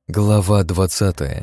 Глава 20.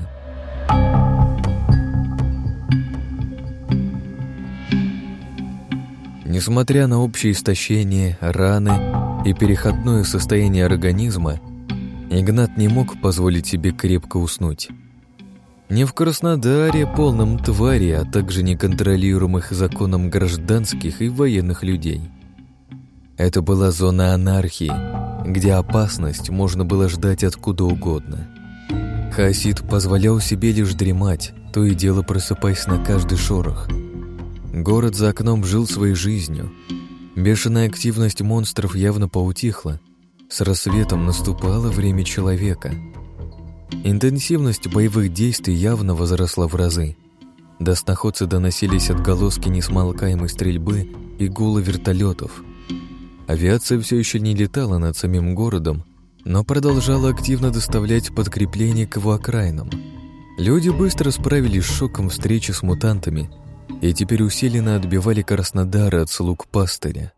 Несмотря на общее истощение, раны и переходное состояние организма, Игнат не мог позволить себе крепко уснуть. Не в Краснодаре, полном твари, а также неконтролируемых законом гражданских и военных людей. Это была зона анархии, где опасность можно было ждать откуда угодно. Хаосид позволял себе лишь дремать, то и дело просыпаясь на каждый шорох. Город за окном жил своей жизнью. Бешеная активность монстров явно поутихла. С рассветом наступало время человека. Интенсивность боевых действий явно возросла в разы. До сноходца доносились отголоски несмолкаемой стрельбы и гула вертолетов. Авиация все еще не летала над самим городом, но продолжала активно доставлять подкрепление к его окраинам. Люди быстро справились с шоком встречи с мутантами и теперь усиленно отбивали Краснодар от слуг пастыря.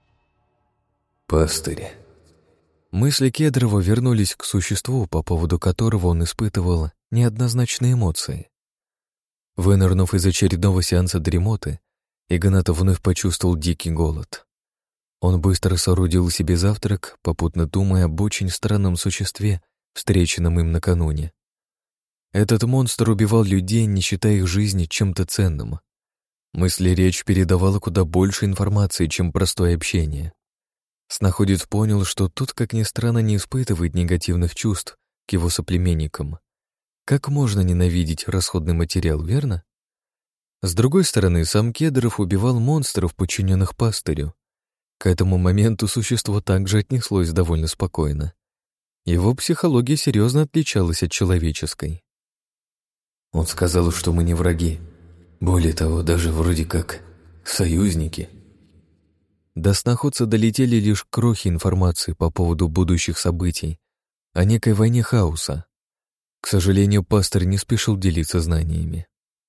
Пастырь. Мысли Кедрова вернулись к существу, по поводу которого он испытывал неоднозначные эмоции. Вынырнув из очередного сеанса дремоты, Игнат вновь почувствовал дикий голод. Он быстро соорудил себе завтрак, попутно думая об очень странном существе, встреченном им накануне. Этот монстр убивал людей, не считая их жизни чем-то ценным. Мысли-речь передавала куда больше информации, чем простое общение. Снаходец понял, что тот, как ни странно, не испытывает негативных чувств к его соплеменникам. Как можно ненавидеть расходный материал, верно? С другой стороны, сам Кедров убивал монстров, подчиненных пастырю. К этому моменту существо также отнеслось довольно спокойно. Его психология серьезно отличалась от человеческой. Он сказал, что мы не враги. Более того, даже вроде как союзники. До сноходца долетели лишь крохи информации по поводу будущих событий, о некой войне хаоса. К сожалению, пастырь не спешил делиться знаниями.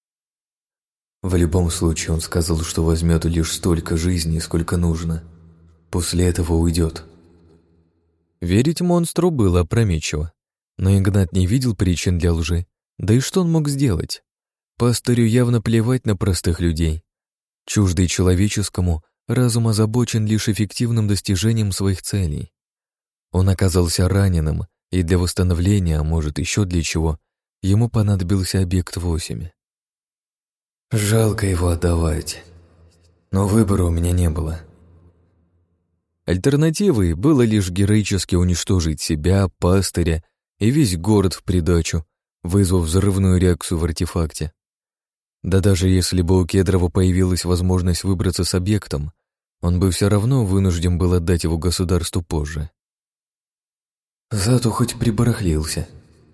В любом случае, он сказал, что возьмет лишь столько жизней, сколько нужно. После этого уйдет. Верить монстру было опрометчиво, но Игнат не видел причин для лжи. Да и что он мог сделать? Пастырю явно плевать на простых людей. Чуждый человеческому, разум озабочен лишь эффективным достижением своих целей. Он оказался раненым, и для восстановления, а может еще для чего, ему понадобился объект 8. Жалко его отдавать, но выбора у меня не было. Альтернативой было лишь героически уничтожить себя, пастыря и весь город в придачу, вызвав взрывную реакцию в артефакте. Да даже если бы у Кедрова появилась возможность выбраться с объектом, он бы все равно вынужден был отдать его государству позже. Зато хоть прибарахлился.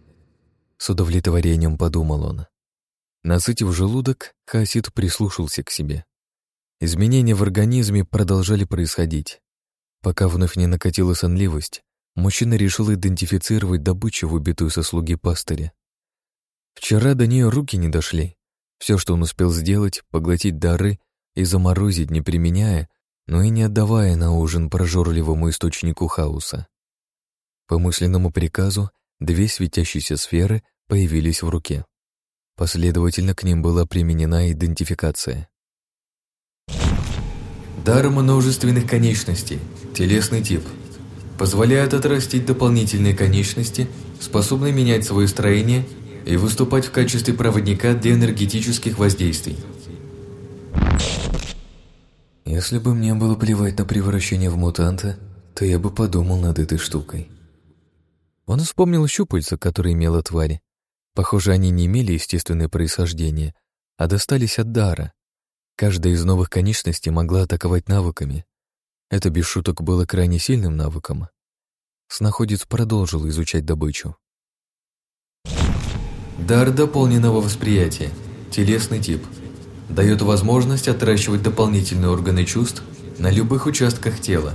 С удовлетворением подумал он. Насытив желудок, хаосид прислушался к себе. Изменения в организме продолжали происходить. Пока вновь не накатила сонливость, мужчина решил идентифицировать добычу, выбитую со слуги пастыря. Вчера до нее руки не дошли. Все, что он успел сделать, поглотить дары и заморозить, не применяя, но и не отдавая на ужин прожорливому источнику хаоса. По мысленному приказу 2 светящиеся сферы появились в руке. Последовательно к ним была применена идентификация. Дар множественных конечностей. Телесный тип. Позволяет отрастить дополнительные конечности, способные менять свое строение и выступать в качестве проводника для энергетических воздействий. Если бы мне было плевать на превращение в мутанта, то я бы подумал над этой штукой. Он вспомнил щупальца, которые имела тварь. Похоже, они не имели естественное происхождение, а достались от дара. Каждая из новых конечностей могла атаковать навыками. Это, без шуток, было крайне сильным навыком. Снаходец продолжил изучать добычу. Дар дополненного восприятия. Телесный тип. Дает возможность отращивать дополнительные органы чувств на любых участках тела.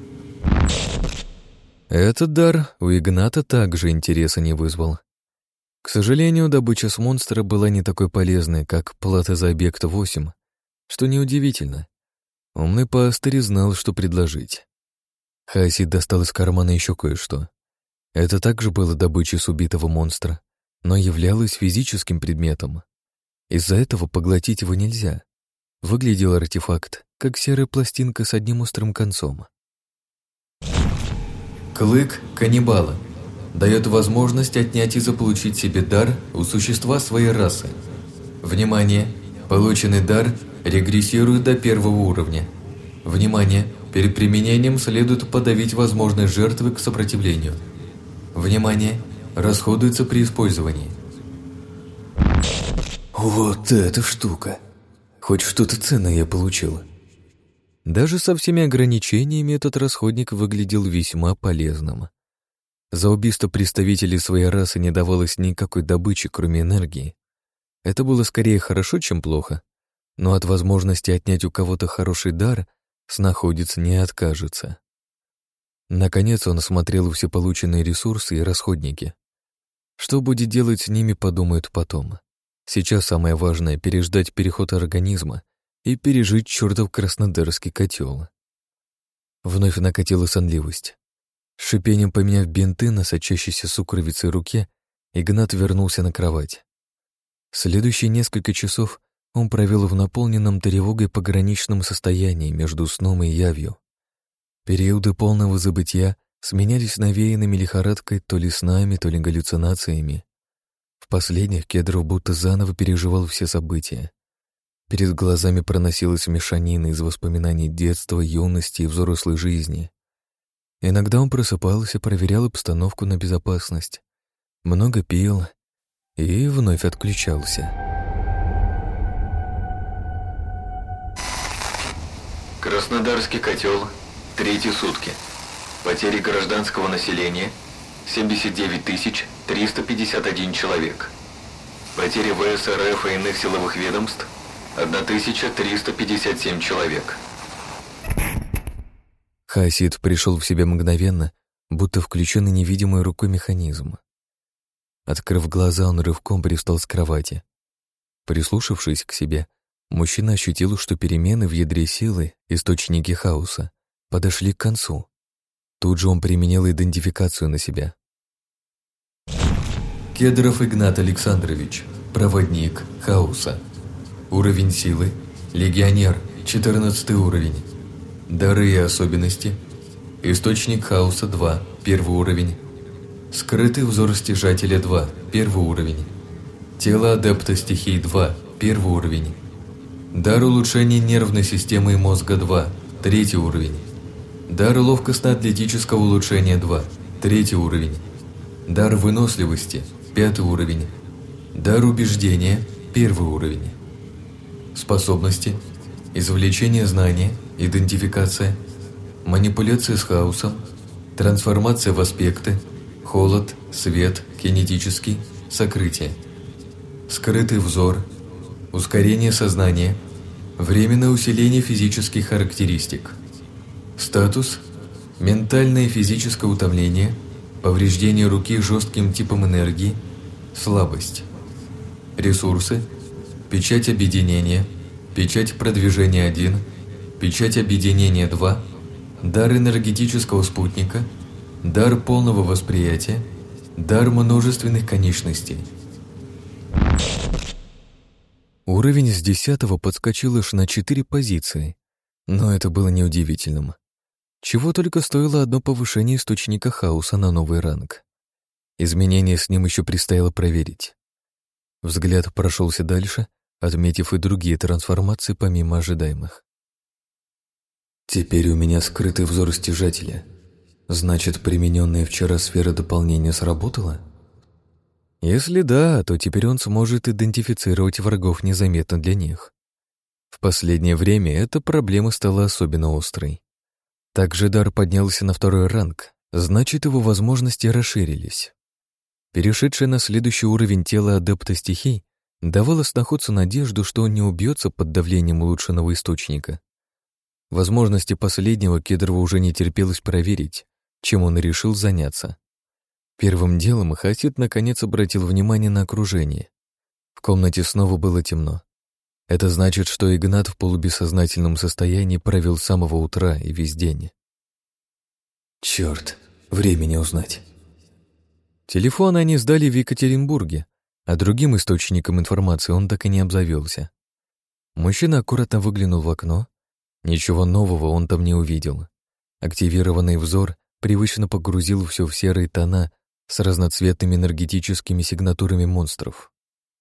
Этот дар у Игната также интереса не вызвал. К сожалению, добыча с монстра была не такой полезной, как плата за объект 8, что неудивительно. Умный пастырь знал, что предложить. Хаосид достал из кармана еще кое-что. Это также было добычей с убитого монстра, но являлось физическим предметом. Из-за этого поглотить его нельзя. Выглядел артефакт, как серая пластинка с одним острым концом. Клык каннибала. Дает возможность отнять и заполучить себе дар у существа своей расы. Внимание! Полученный дар регрессирует до 1-го уровня. Внимание! Перед применением следует подавить возможность жертвы к сопротивлению. Внимание! Расходуется при использовании. Вот эта штука! Хоть что-то ценное я получила. Даже со всеми ограничениями этот расходник выглядел весьма полезным. За убийство представителей своей расы не давалось никакой добычи, кроме энергии. Это было скорее хорошо, чем плохо, но от возможности отнять у кого-то хороший дар снаходец не откажется. Наконец он осмотрел все полученные ресурсы и расходники. Что будет делать с ними, подумают потом. Сейчас самое важное — переждать переход организма и пережить чертов краснодарский котел. Вновь накатила сонливость. С шипением поменяв бинты на сочащейся сукровицей руке, Игнат вернулся на кровать. Следующие несколько часов он провел в наполненном тревогой пограничном состоянии между сном и явью. Периоды полного забытия сменялись навеянными лихорадкой то ли снами, то ли галлюцинациями. В последних Кедров будто заново переживал все события. Перед глазами проносилась мешанина из воспоминаний детства, юности и взрослой жизни. Иногда он просыпался, проверял обстановку на безопасность, много пил и вновь отключался. Краснодарский котел, 3-й сутки. Потери гражданского населения 79 351 человек. Потери ВС РФ и иных силовых ведомств 1357 человек. Хаосид пришел в себя мгновенно, будто включенный невидимой рукой механизм. Открыв глаза, он рывком привстал с кровати. Прислушавшись к себе, мужчина ощутил, что перемены в ядре силы, источники хаоса, подошли к концу. Тут же он применил идентификацию на себя. Кедров Игнат Александрович, проводник хаоса. Уровень силы — легионер, 14 уровень. Дары и особенности. Источник хаоса 2, 1 уровень. Скрытый взор стяжателя 2, 1 уровень. Тело адепта стихий 2, 1 уровень. Дар улучшения нервной системы и мозга 2, 3 уровень. Дар ловкостно-атлетического улучшения 2, 3 уровень. Дар выносливости 5 уровень. Дар убеждения 1 уровень. Способности. Извлечение знания, идентификация, манипуляция с хаосом, трансформация в аспекты, холод, свет, кинетический, сокрытие, скрытый взор, ускорение сознания, временное усиление физических характеристик. Статус – ментальное и физическое утомление, повреждение руки жестким типом энергии, слабость. Ресурсы – печать объединения, печать продвижения 1, печать объединения 2, дар энергетического спутника, дар полного восприятия, дар множественных конечностей. Уровень с 10-го подскочил аж на 4 позиции, но это было неудивительным. Чего только стоило одно повышение источника хаоса на новый ранг. Изменения с ним еще предстояло проверить. Взгляд прошелся дальше, отметив и другие трансформации помимо ожидаемых. Теперь у меня скрытый взор стяжателя. Значит, примененная вчера сфера дополнения сработала? Если да, то теперь он сможет идентифицировать врагов незаметно для них. В последнее время эта проблема стала особенно острой. Также дар поднялся на 2-й ранг, значит, его возможности расширились. Перешедшее на следующий уровень тело адепта стихий давало сноходцу надежду, что он не убьется под давлением улучшенного источника. Возможности последнего Кедрову уже не терпелось проверить, чем он и решил заняться. Первым делом Хаосид наконец обратил внимание на окружение. В комнате снова было темно. Это значит, что Игнат в полубессознательном состоянии провел с самого утра и весь день. Черт, времени узнать. Телефон они сдали в Екатеринбурге, а другим источником информации он так и не обзавелся. Мужчина аккуратно выглянул в окно. Ничего нового он там не увидел. Активированный взор привычно погрузил все в серые тона с разноцветными энергетическими сигнатурами монстров.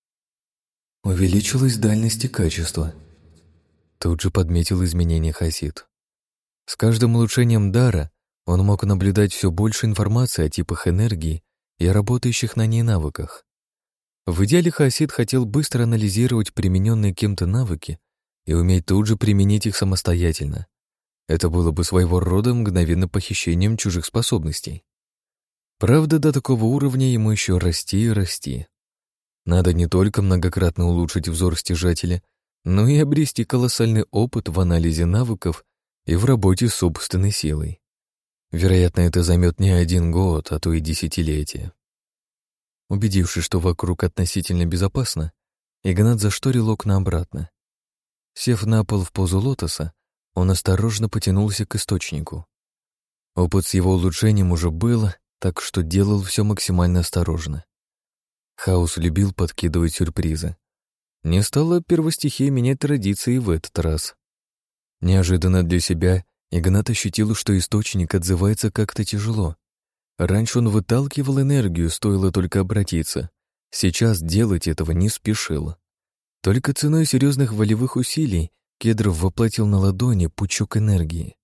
Увеличилась дальность и качество. Тут же подметил изменение Хасид. С каждым улучшением дара он мог наблюдать все больше информации о типах энергии и работающих на ней навыках. В идеале Хасид хотел быстро анализировать примененные кем-то навыки и уметь тут же применить их самостоятельно. Это было бы своего рода мгновенным похищением чужих способностей. Правда, до такого уровня ему еще расти и расти. Надо не только многократно улучшить взор стяжателя, но и обрести колоссальный опыт в анализе навыков и в работе с собственной силой. Вероятно, это займет не 1 год, а то и десятилетия. Убедившись, что вокруг относительно безопасно, Игнат зашторил окна обратно. Сев на пол в позу лотоса, он осторожно потянулся к источнику. Опыт с его улучшением уже был, так что делал все максимально осторожно. Хаос любил подкидывать сюрпризы. Не стала первостихия менять традиции в этот раз. Неожиданно для себя Игнат ощутил, что источник отзывается как-то тяжело. Раньше он выталкивал энергию, стоило только обратиться. Сейчас делать этого не спешил. Только ценой серьезных волевых усилий Кедров воплотил на ладони пучок энергии.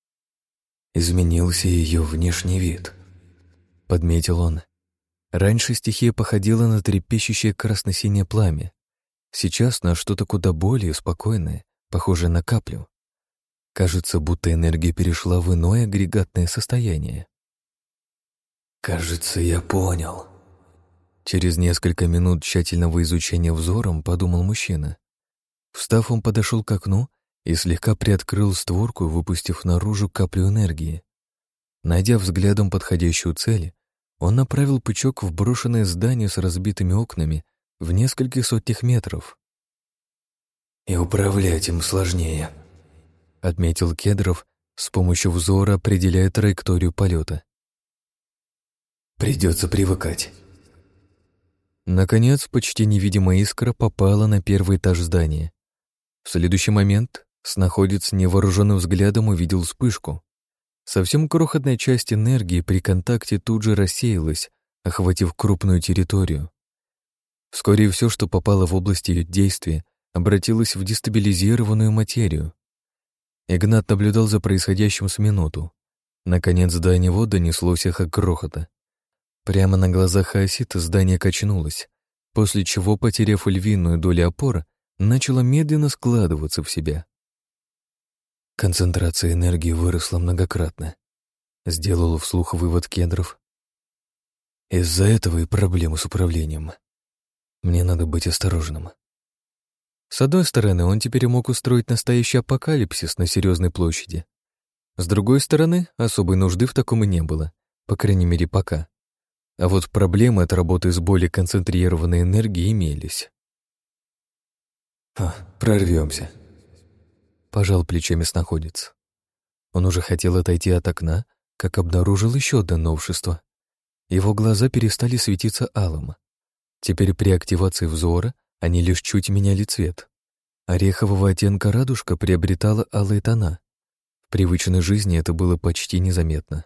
Изменился ее внешний вид, подметил он. Раньше стихия походила на трепещущее красно-синее пламя. Сейчас на что-то куда более спокойное, похожее на каплю. Кажется, будто энергия перешла в иное агрегатное состояние. «Кажется, я понял». Через несколько минут тщательного изучения взором подумал мужчина. Встав, он подошел к окну и слегка приоткрыл створку, выпустив наружу каплю энергии. Найдя взглядом подходящую цель, он направил пучок в брошенное здание с разбитыми окнами в нескольких сотнях метров. «И управлять им сложнее», — отметил Кедров, с помощью взора определяя траекторию полета. «Придется привыкать». Наконец, почти невидимая искра попала на первый этаж здания. В следующий момент снаходец невооруженным взглядом увидел вспышку. Совсем крохотная часть энергии при контакте тут же рассеялась, охватив крупную территорию. Вскоре все, что попало в область ее действия, обратилось в дестабилизированную материю. Игнат наблюдал за происходящим с минуту. Наконец до него донеслось эхо грохота. Прямо на глазах Хаосита здание качнулось, после чего, потеряв львиную долю опоры, начало медленно складываться в себя. Концентрация энергии выросла многократно. Сделал вслух вывод Кедров. Из-за этого и проблемы с управлением. Мне надо быть осторожным. С одной стороны, он теперь мог устроить настоящий апокалипсис на серьезной площади. С другой стороны, особой нужды в таком и не было, по крайней мере, пока. А вот проблемы от работы с более концентрированной энергией имелись. Прорвемся. Пожал плечами снаходец. Он уже хотел отойти от окна, как обнаружил еще одно новшество. Его глаза перестали светиться алым. Теперь при активации взора они лишь чуть меняли цвет. Орехового оттенка радужка приобретала алые тона. В привычной жизни это было почти незаметно.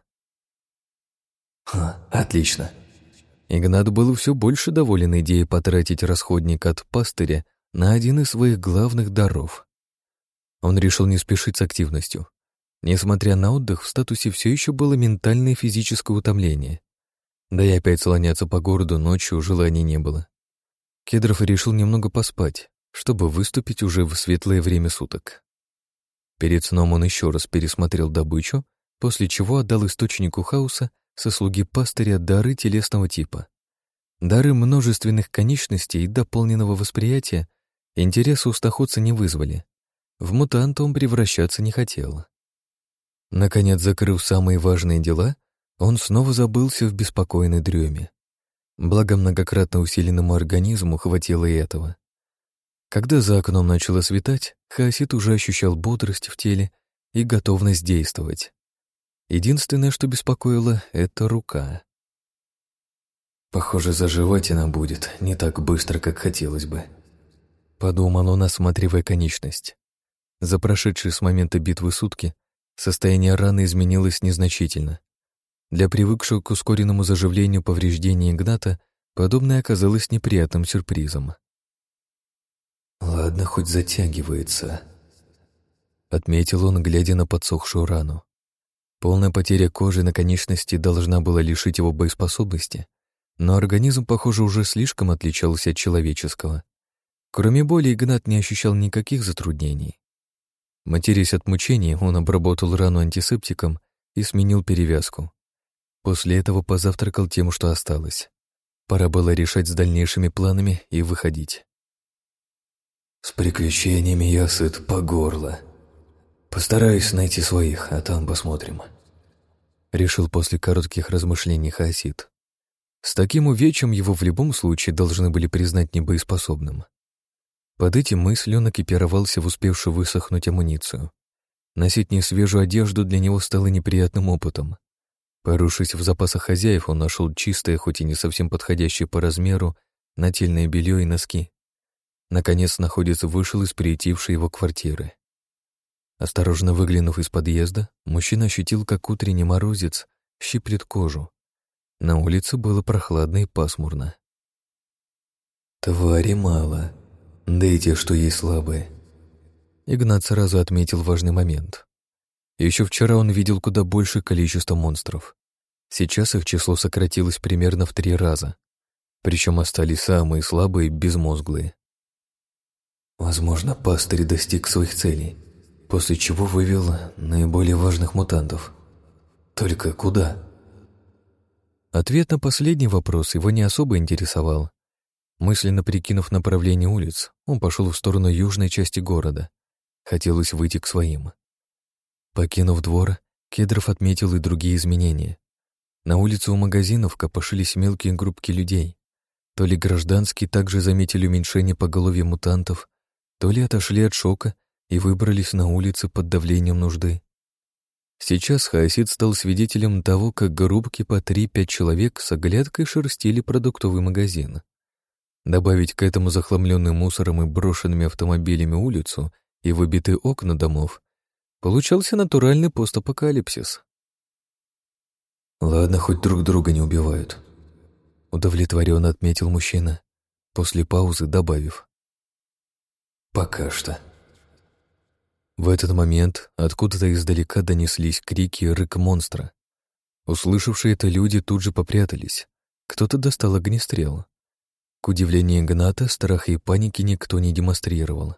Отлично. Игнат был все больше доволен идеей потратить расходник от пастыря на один из своих главных даров. Он решил не спешить с активностью. Несмотря на отдых, в статусе все еще было ментальное и физическое утомление. Да и опять слоняться по городу ночью желания не было. Кедров решил немного поспать, чтобы выступить уже в светлое время суток. Перед сном он еще раз пересмотрел добычу, после чего отдал источнику хаоса со слуги пастыря дары телесного типа. Дары множественных конечностей и дополненного восприятия интереса у стаходца не вызвали. В мутанта он превращаться не хотел. Наконец, закрыв самые важные дела, он снова забылся в беспокойной дреме. Благо многократно усиленному организму хватило и этого. Когда за окном начало светать, Хаосит уже ощущал бодрость в теле и готовность действовать. Единственное, что беспокоило, — это рука. Похоже, заживать она будет не так быстро, как хотелось бы. Подумал он, осматривая конечность. За прошедшие с момента битвы сутки состояние раны изменилось незначительно. Для привыкшего к ускоренному заживлению повреждений Игната подобное оказалось неприятным сюрпризом. «Ладно, хоть затягивается», — отметил он, глядя на подсохшую рану. Полная потеря кожи на конечности должна была лишить его боеспособности, но организм, похоже, уже слишком отличался от человеческого. Кроме боли, Игнат не ощущал никаких затруднений. Матерясь от мучений, он обработал рану антисептиком и сменил перевязку. После этого позавтракал тем, что осталось. Пора было решать с дальнейшими планами и выходить. «С приключениями я сыт по горло. Постараюсь найти своих, а там посмотрим», — решил после коротких размышлений Хаосид. С таким увечьем его в любом случае должны были признать небоеспособным. Под этим мыслью он экипировался в успевшую высохнуть амуницию. Носить несвежую одежду для него стало неприятным опытом. Порывшись в запасах хозяев, он нашел чистое, хоть и не совсем подходящее по размеру, нательное белье и носки. Наконец, находец вышел из приютившей его квартиры. Осторожно выглянув из подъезда, мужчина ощутил, как утренний морозец щиплет кожу. На улице было прохладно и пасмурно. «Твари мало, да и те, что есть слабые». Игнат сразу отметил важный момент. Еще вчера он видел куда большее количество монстров. Сейчас их число сократилось примерно в 3 раза. Причем остались самые слабые и безмозглые. Возможно, пастырь достиг своих целей, после чего вывел наиболее важных мутантов. Только куда? Ответ на последний вопрос его не особо интересовал. Мысленно прикинув направление улиц, он пошел в сторону южной части города. Хотелось выйти к своим. Покинув двор, Кедров отметил и другие изменения. На улице у магазинов копошились мелкие группки людей. То ли гражданские также заметили уменьшение поголовья мутантов, то ли отошли от шока и выбрались на улицы под давлением нужды. Сейчас Хаосид стал свидетелем того, как группки по 3-5 человек с оглядкой шерстили продуктовый магазин. Добавить к этому захламленную мусором и брошенными автомобилями улицу и выбитые окна домов, получался натуральный постапокалипсис. «Ладно, хоть друг друга не убивают», — удовлетворенно отметил мужчина, после паузы добавив. «Пока что». В этот момент откуда-то издалека донеслись крики и рык монстра. Услышавшие это люди тут же попрятались. Кто-то достал огнестрел. К удивлению Игната, страха и паники никто не демонстрировал.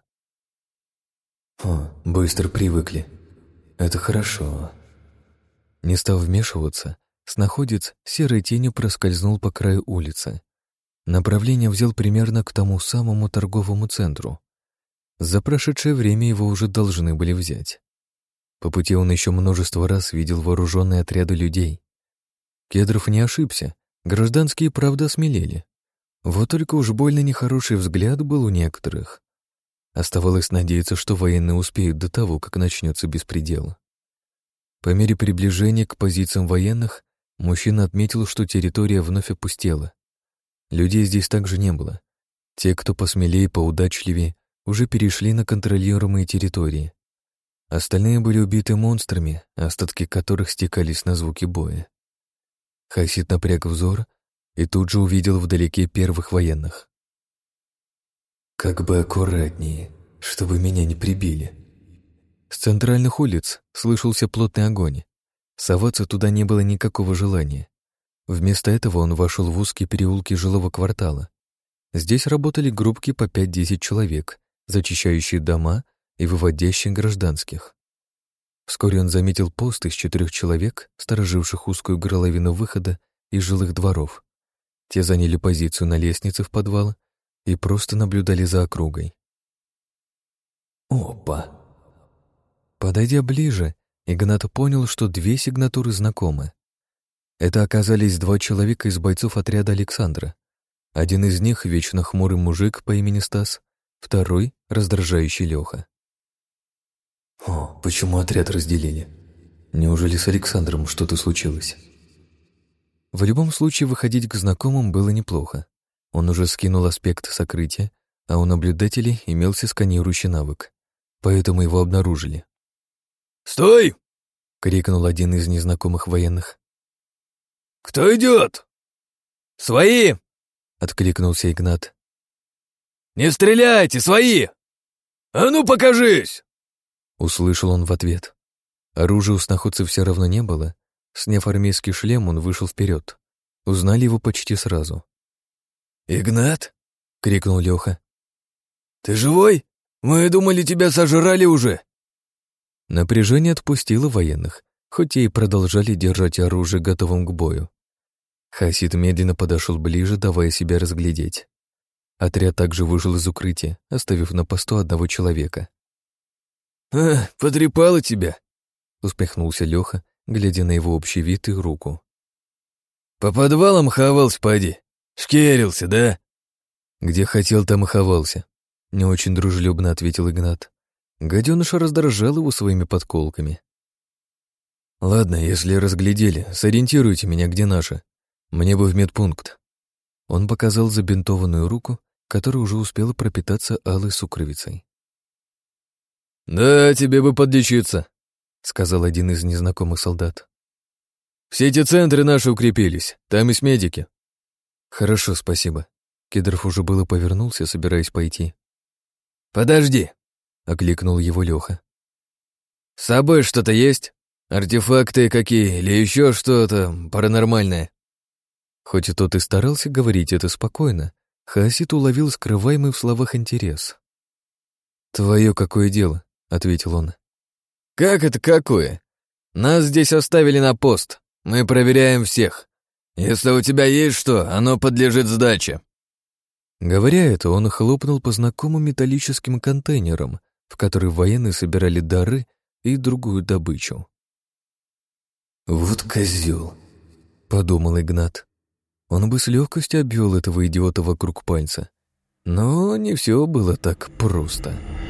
Быстро привыкли. Это хорошо». Не став вмешиваться, снаходец серой тенью проскользнул по краю улицы. Направление взял примерно к тому самому торговому центру. За прошедшее время его уже должны были взять. По пути он еще множество раз видел вооруженные отряды людей. Кедров не ошибся, гражданские правда осмелели. Вот только уж больно нехороший взгляд был у некоторых. Оставалось надеяться, что военные успеют до того, как начнется беспредел. По мере приближения к позициям военных, мужчина отметил, что территория вновь опустела. Людей здесь также не было. Те, кто посмелее и поудачливее, уже перешли на контролируемые территории. Остальные были убиты монстрами, остатки которых стекались на звуки боя. Хаосид напряг взор и тут же увидел вдалеке первых военных. «Как бы аккуратнее, чтобы меня не прибили». С центральных улиц слышался плотный огонь. Соваться туда не было никакого желания. Вместо этого он вошел в узкие переулки жилого квартала. Здесь работали группки по 5-10 человек, зачищающие дома и выводящие гражданских. Вскоре он заметил пост из 4 человек, стороживших узкую горловину выхода из жилых дворов. Те заняли позицию на лестнице в подвал и просто наблюдали за округой. Опа! Подойдя ближе, Игнат понял, что 2 сигнатуры знакомы. Это оказались 2 человека из бойцов отряда Александра. Один из них — вечно хмурый мужик по имени Стас, второй — раздражающий Леха. Почему отряд разделили? Неужели с Александром что-то случилось? В любом случае, выходить к знакомым было неплохо. Он уже скинул аспект сокрытия, а у наблюдателей имелся сканирующий навык, поэтому его обнаружили. «Стой!» — крикнул один из незнакомых военных. «Кто идет?» «Свои!» — откликнулся Игнат. «Не стреляйте, свои! А ну покажись!» Услышал он в ответ. Оружия у сноходца все равно не было. Сняв армейский шлем, он вышел вперед. Узнали его почти сразу. «Игнат?» — крикнул Леха. «Ты живой? Мы думали, тебя сожрали уже!» Напряжение отпустило военных, хоть и продолжали держать оружие готовым к бою. Хасид медленно подошел ближе, давая себя разглядеть. Отряд также вышел из укрытия, оставив на посту одного человека. Потрепало тебя!» — усмехнулся Леха, глядя на его общий вид и руку. «По подвалам хавался, поди. Шкерился, да?» «Где хотел, там и ховался», — не очень дружелюбно ответил Игнат. Гаденыш раздражал его своими подколками. «Ладно, если разглядели, сориентируйте меня, где наши. Мне бы в медпункт». Он показал забинтованную руку, которая уже успела пропитаться алой сукровицей. «Да, тебе бы подлечиться», — сказал один из незнакомых солдат. «Все эти центры наши укрепились, там есть медики». «Хорошо, спасибо». Кедров уже было повернулся, собираясь пойти. «Подожди», — окликнул его Леха. «С собой что-то есть? Артефакты какие или еще что-то паранормальное?» Хоть и тот и старался говорить это спокойно, Хасид уловил скрываемый в словах интерес. «Твое какое дело?» — ответил он. «Как это какое? Нас здесь оставили на пост. Мы проверяем всех. Если у тебя есть что, оно подлежит сдаче». Говоря это, он хлопнул по знакомым металлическим контейнерам, в которые военные собирали дары и другую добычу. «Вот козел», — подумал Игнат. Он бы с легкостью обвел этого идиота вокруг пальца. Но не все было так просто.